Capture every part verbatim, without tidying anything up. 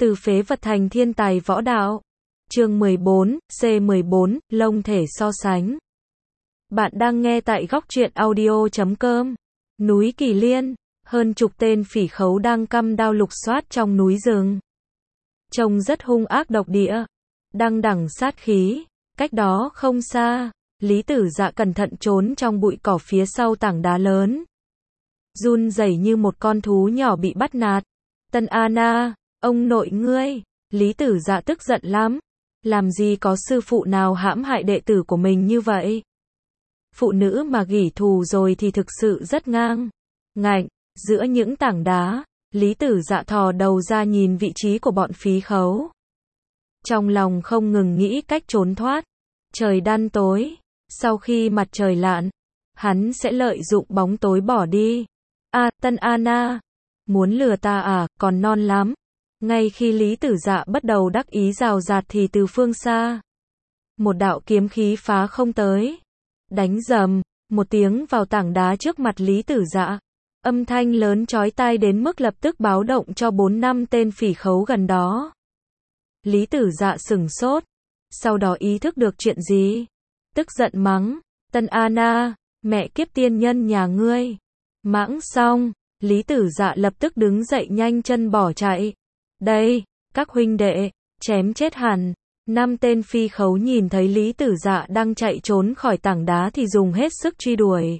Từ phế vật thành thiên tài võ đạo. Chương mười bốn, C mười bốn, lông thể so sánh. Bạn đang nghe tại góc truyện audio chấm com. Núi Kỳ Liên, hơn chục tên phỉ khấu đang căm đao lục soát trong núi rừng. Trông rất hung ác độc địa, đằng đằng sát khí. Cách đó không xa, Lý Tử Dạ cẩn thận trốn trong bụi cỏ phía sau tảng đá lớn. Run rẩy như một con thú nhỏ bị bắt nạt. Tân Anna, ông nội ngươi. Lý Tử Dạ tức giận lắm. Làm gì có sư phụ nào hãm hại đệ tử của mình như vậy? Phụ nữ mà gỉ thù rồi thì thực sự rất ngang ngạnh. Giữa những tảng đá, Lý Tử Dạ thò đầu ra nhìn vị trí của bọn phí khấu. Trong lòng không ngừng nghĩ cách trốn thoát. Trời đan tối, sau khi mặt trời lặn, hắn sẽ lợi dụng bóng tối bỏ đi. À, Tân Anna, muốn lừa ta à, còn non lắm. Ngay khi Lý Tử Dạ bắt đầu đắc ý rào rạt thì từ phương xa, một đạo kiếm khí phá không tới, đánh rầm một tiếng vào tảng đá trước mặt Lý Tử Dạ. Âm thanh lớn chói tai đến mức lập tức báo động cho bốn năm tên phỉ khấu gần đó. Lý Tử Dạ sửng sốt, sau đó ý thức được chuyện gì, tức giận mắng, Tân Anna, mẹ kiếp tiên nhân nhà ngươi. Mắng xong, Lý Tử Dạ lập tức đứng dậy nhanh chân bỏ chạy. Đây, các huynh đệ, chém chết hẳn. Năm tên phi khấu nhìn thấy Lý Tử Dạ đang chạy trốn khỏi tảng đá thì dùng hết sức truy đuổi.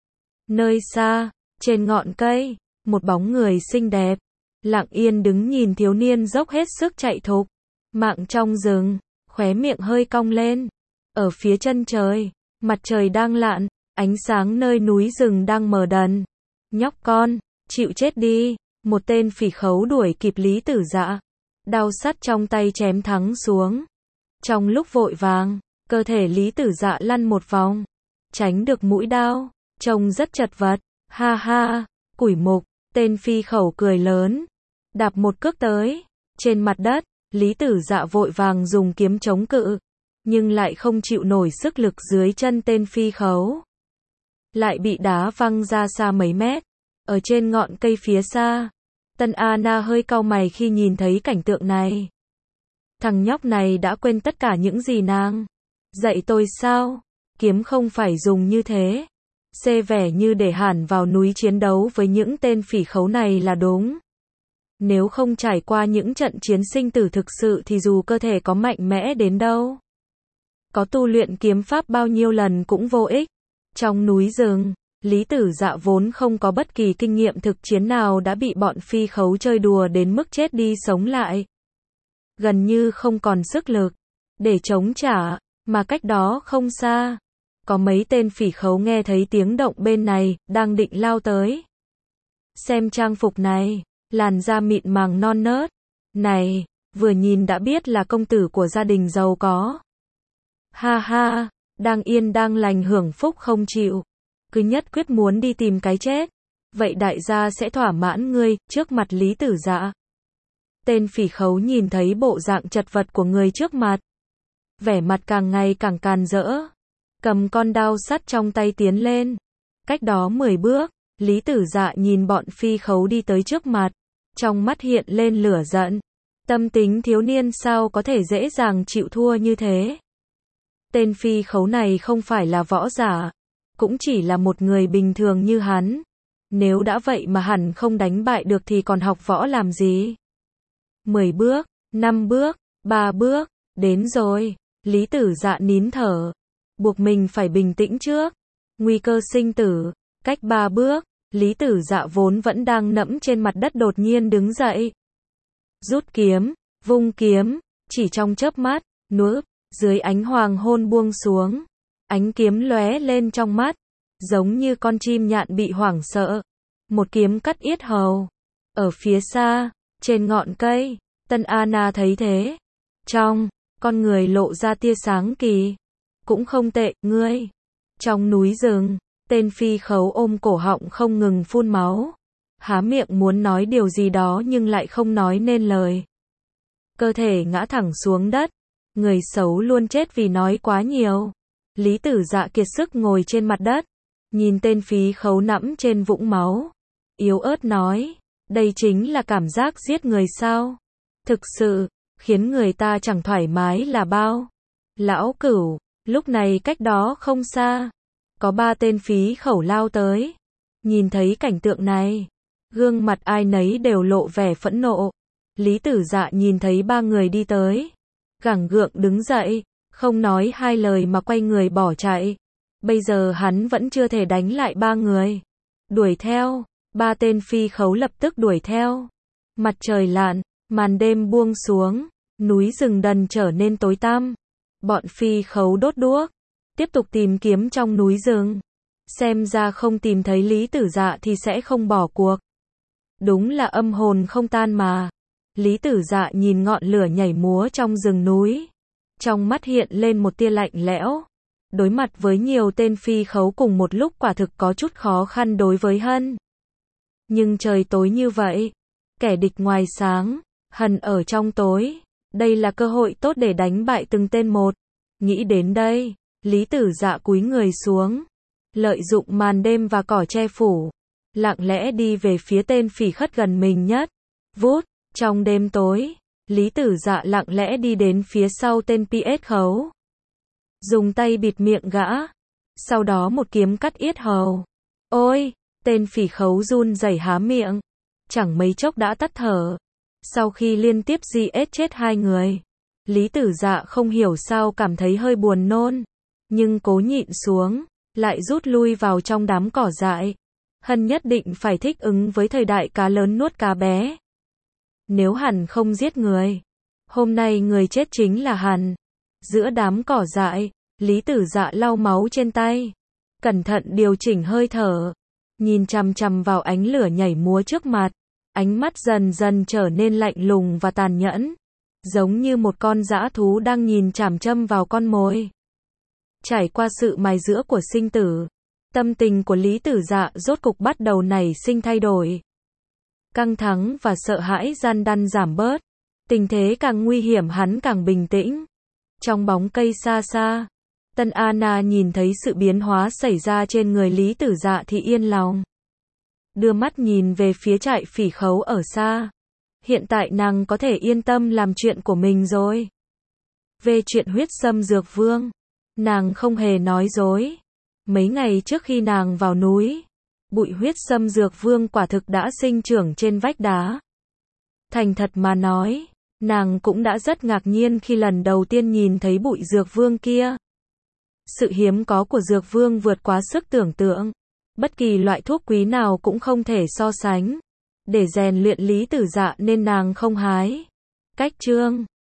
Nơi xa, trên ngọn cây, một bóng người xinh đẹp, lặng yên đứng nhìn thiếu niên dốc hết sức chạy thục mạng trong rừng, khóe miệng hơi cong lên. Ở phía chân trời, mặt trời đang lặn, ánh sáng nơi núi rừng đang mờ dần. Nhóc con, chịu chết đi. Một tên phỉ khấu đuổi kịp Lý Tử Dạ, đao sắt trong tay chém thẳng xuống. Trong lúc vội vàng, cơ thể Lý Tử Dạ lăn một vòng, tránh được mũi đao, trông rất chật vật. Ha ha, củi mục, tên phi khẩu cười lớn, đạp một cước tới. Trên mặt đất, Lý Tử Dạ vội vàng dùng kiếm chống cự, nhưng lại không chịu nổi sức lực dưới chân tên phi khấu. Lại bị đá văng ra xa mấy mét. Ở trên ngọn cây phía xa, Tân Anna hơi cau mày khi nhìn thấy cảnh tượng này. Thằng nhóc này đã quên tất cả những gì nàng dạy tôi sao? Kiếm không phải dùng như thế. Xê vẻ như để hẳn vào núi chiến đấu với những tên phỉ khấu này là đúng. Nếu không trải qua những trận chiến sinh tử thực sự thì dù cơ thể có mạnh mẽ đến đâu, có tu luyện kiếm pháp bao nhiêu lần cũng vô ích. Trong núi rừng, Lý Tử Dạ vốn không có bất kỳ kinh nghiệm thực chiến nào đã bị bọn phi khấu chơi đùa đến mức chết đi sống lại. Gần như không còn sức lực để chống trả, mà cách đó không xa, có mấy tên phỉ khấu nghe thấy tiếng động bên này, đang định lao tới. Xem trang phục này, làn da mịn màng non nớt. Này, vừa nhìn đã biết là công tử của gia đình giàu có. Ha ha, đang yên đang lành hưởng phúc không chịu. Cứ nhất quyết muốn đi tìm cái chết. Vậy đại gia sẽ thỏa mãn ngươi, trước mặt Lý Tử Dạ. Tên phỉ khấu nhìn thấy bộ dạng chật vật của người trước mặt, vẻ mặt càng ngày càng càn rỡ, cầm con đao sắt trong tay tiến lên. Cách đó mười bước, Lý Tử Dạ nhìn bọn phi khấu đi tới trước mặt, trong mắt hiện lên lửa giận. Tâm tính thiếu niên sao có thể dễ dàng chịu thua như thế? Tên phi khấu này không phải là võ giả, cũng chỉ là một người bình thường như hắn. Nếu đã vậy mà hẳn không đánh bại được thì còn học võ làm gì? Mười bước, năm bước, ba bước, đến rồi. Lý Tử Dạ nín thở, buộc mình phải bình tĩnh trước. Nguy cơ sinh tử, cách ba bước, Lý Tử Dạ vốn vẫn đang nẫm trên mặt đất đột nhiên đứng dậy. Rút kiếm, vung kiếm, chỉ trong chớp mắt, nuốt, dưới ánh hoàng hôn buông xuống. Ánh kiếm lóe lên trong mắt, giống như con chim nhạn bị hoảng sợ. Một kiếm cắt yết hầu. Ở phía xa, trên ngọn cây, Tân Anna thấy thế. Trong, con người lộ ra tia sáng kỳ. Cũng không tệ, ngươi. Trong núi rừng, tên phi khấu ôm cổ họng không ngừng phun máu. Há miệng muốn nói điều gì đó nhưng lại không nói nên lời. Cơ thể ngã thẳng xuống đất. Người xấu luôn chết vì nói quá nhiều. Lý Tử Dạ kiệt sức ngồi trên mặt đất, nhìn tên phí khấu nẫm trên vũng máu, yếu ớt nói, đây chính là cảm giác giết người sao? Thực sự, khiến người ta chẳng thoải mái là bao. Lão Cửu, lúc này cách đó không xa, có ba tên phí khẩu lao tới. Nhìn thấy cảnh tượng này, gương mặt ai nấy đều lộ vẻ phẫn nộ. Lý Tử Dạ nhìn thấy ba người đi tới, gẳng gượng đứng dậy, không nói hai lời mà quay người bỏ chạy. Bây giờ hắn vẫn chưa thể đánh lại ba người. Đuổi theo, ba tên phi khấu lập tức đuổi theo. Mặt trời lặn, màn đêm buông xuống, núi rừng dần trở nên tối tăm. Bọn phi khấu đốt đuốc, tiếp tục tìm kiếm trong núi rừng. Xem ra không tìm thấy Lý Tử Dạ thì sẽ không bỏ cuộc. Đúng là âm hồn không tan mà. Lý Tử Dạ nhìn ngọn lửa nhảy múa trong rừng núi. Trong mắt hiện lên một tia lạnh lẽo. Đối mặt với nhiều tên phi khấu cùng một lúc quả thực có chút khó khăn đối với Hân. Nhưng trời tối như vậy, kẻ địch ngoài sáng, Hân ở trong tối. Đây là cơ hội tốt để đánh bại từng tên một. Nghĩ đến đây, Lý Tử Dạ cúi người xuống, lợi dụng màn đêm và cỏ che phủ, lặng lẽ đi về phía tên phỉ khất gần mình nhất. Vút, trong đêm tối, Lý Tử Dạ lặng lẽ đi đến phía sau tên pê ét khấu. Dùng tay bịt miệng gã, sau đó một kiếm cắt yết hầu. Ôi, tên phỉ khấu run rẩy há miệng, chẳng mấy chốc đã tắt thở. Sau khi liên tiếp giết chết hai người, Lý Tử Dạ không hiểu sao cảm thấy hơi buồn nôn, nhưng cố nhịn xuống, lại rút lui vào trong đám cỏ dại. Hân nhất định phải thích ứng với thời đại cá lớn nuốt cá bé. Nếu hắn không giết người, hôm nay người chết chính là hắn. Giữa đám cỏ dại, Lý Tử Dạ lau máu trên tay, cẩn thận điều chỉnh hơi thở, nhìn chằm chằm vào ánh lửa nhảy múa trước mặt. Ánh mắt dần dần trở nên lạnh lùng và tàn nhẫn, giống như một con dã thú đang nhìn chằm chằm vào con mồi. Trải qua sự mài giũa của sinh tử, tâm tình của Lý Tử Dạ rốt cục bắt đầu nảy sinh thay đổi. Căng thẳng và sợ hãi gian đăn giảm bớt, tình thế càng nguy hiểm hắn càng bình tĩnh. Trong bóng cây xa xa, Tân Anna nhìn thấy sự biến hóa xảy ra trên người Lý Tử Dạ thì yên lòng. Đưa mắt nhìn về phía trại phỉ khấu ở xa. Hiện tại nàng có thể yên tâm làm chuyện của mình rồi. Về chuyện huyết sâm dược vương, nàng không hề nói dối. Mấy ngày trước khi nàng vào núi, bụi huyết sâm dược vương quả thực đã sinh trưởng trên vách đá. Thành thật mà nói, nàng cũng đã rất ngạc nhiên khi lần đầu tiên nhìn thấy bụi dược vương kia. Sự hiếm có của dược vương vượt quá sức tưởng tượng. Bất kỳ loại thuốc quý nào cũng không thể so sánh. Để rèn luyện Lý Tử Dạ nên nàng không hái. Cách chương